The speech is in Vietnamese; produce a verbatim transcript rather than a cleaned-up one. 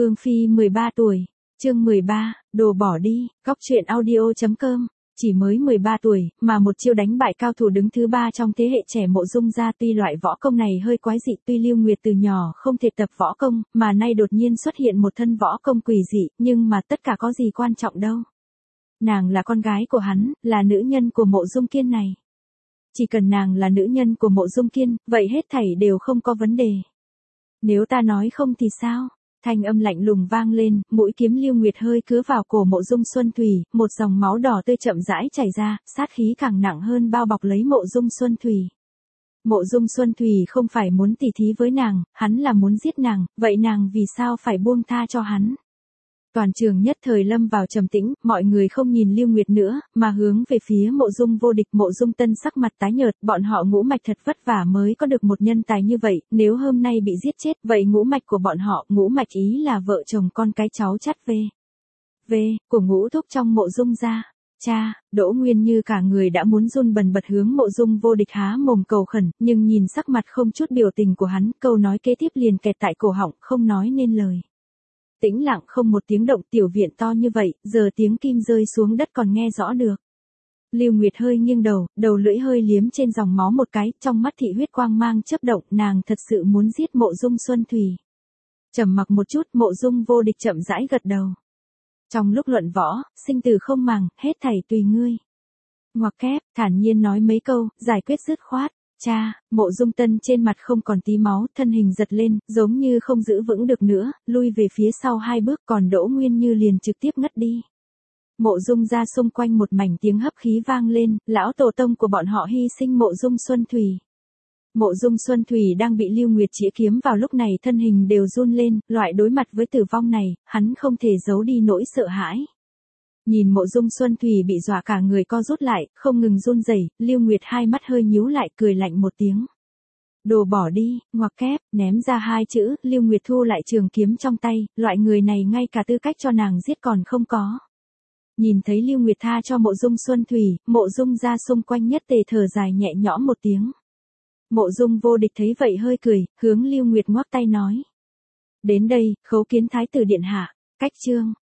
Vương Phi mười ba tuổi, chương mười ba, đồ bỏ đi, góc truyện audio chấm com. Chỉ mới mười ba tuổi, mà một chiêu đánh bại cao thủ đứng thứ ba trong thế hệ trẻ Mộ Dung gia. Tuy loại võ công này hơi quái dị, tuy Lưu Nguyệt từ nhỏ không thể tập võ công, mà nay đột nhiên xuất hiện một thân võ công quỷ dị, nhưng mà tất cả có gì quan trọng đâu. Nàng là con gái của hắn, là nữ nhân của Mộ Dung Kiên này. Chỉ cần nàng là nữ nhân của Mộ Dung Kiên, vậy hết thảy đều không có vấn đề. Nếu ta nói không thì sao? Thanh âm lạnh lùng vang lên, mũi kiếm Lưu Nguyệt hơi cứa vào cổ Mộ Dung Xuân Thủy, một dòng máu đỏ tươi chậm rãi chảy ra, sát khí càng nặng hơn bao bọc lấy Mộ Dung Xuân Thủy. Mộ Dung Xuân Thủy không phải muốn tỉ thí với nàng, hắn là muốn giết nàng, vậy nàng vì sao phải buông tha cho hắn? Toàn trường nhất thời lâm vào trầm tĩnh, mọi người không nhìn Lưu Nguyệt nữa, mà hướng về phía Mộ Dung Vô Địch. Mộ Dung Tân sắc mặt tái nhợt, bọn họ ngũ mạch thật vất vả mới có được một nhân tài như vậy, nếu hôm nay bị giết chết, vậy ngũ mạch của bọn họ, ngũ mạch ý là vợ chồng con cái cháu chắt về. Về, của ngũ thúc trong Mộ Dung gia. Cha, Đỗ Nguyên Như cả người đã muốn run bần bật hướng Mộ Dung Vô Địch há mồm cầu khẩn, nhưng nhìn sắc mặt không chút biểu tình của hắn, câu nói kế tiếp liền kẹt tại cổ họng, không nói nên lời. Tĩnh lặng không một tiếng động, tiểu viện to như vậy, giờ tiếng kim rơi xuống đất còn nghe rõ được. Lưu Nguyệt hơi nghiêng đầu, đầu lưỡi hơi liếm trên dòng máu một cái, trong mắt thị huyết quang mang chớp động, nàng thật sự muốn giết Mộ Dung Xuân Thủy. Trầm mặc một chút, Mộ Dung Vô Địch chậm rãi gật đầu. Trong lúc luận võ, sinh tử không màng, hết thảy tùy ngươi. Ngoặc kép, thản nhiên nói mấy câu, giải quyết dứt khoát. Cha, Mộ Dung Tân trên mặt không còn tí máu, thân hình giật lên, giống như không giữ vững được nữa, lui về phía sau hai bước, còn Đỗ Nguyên Như liền trực tiếp ngất đi. Mộ Dung gia xung quanh một mảnh tiếng hấp khí vang lên, lão tổ tông của bọn họ hy sinh Mộ Dung Xuân Thủy. Mộ Dung Xuân Thủy đang bị Lưu Nguyệt chĩa kiếm vào, lúc này thân hình đều run lên, loại đối mặt với tử vong này, hắn không thể giấu đi nỗi sợ hãi. Nhìn Mộ Dung Xuân Thủy bị dọa cả người co rút lại, không ngừng run rẩy, Lưu Nguyệt hai mắt hơi nhíu lại, cười lạnh một tiếng. Đồ bỏ đi, ngoặc kép, ném ra hai chữ, Lưu Nguyệt thu lại trường kiếm trong tay, loại người này ngay cả tư cách cho nàng giết còn không có. Nhìn thấy Lưu Nguyệt tha cho Mộ Dung Xuân Thủy, Mộ Dung gia xung quanh nhất tề thở dài nhẹ nhõm một tiếng. Mộ Dung Vô Địch thấy vậy hơi cười, hướng Lưu Nguyệt ngoắc tay nói. Đến đây, khấu kiến thái tử điện hạ, cách chương.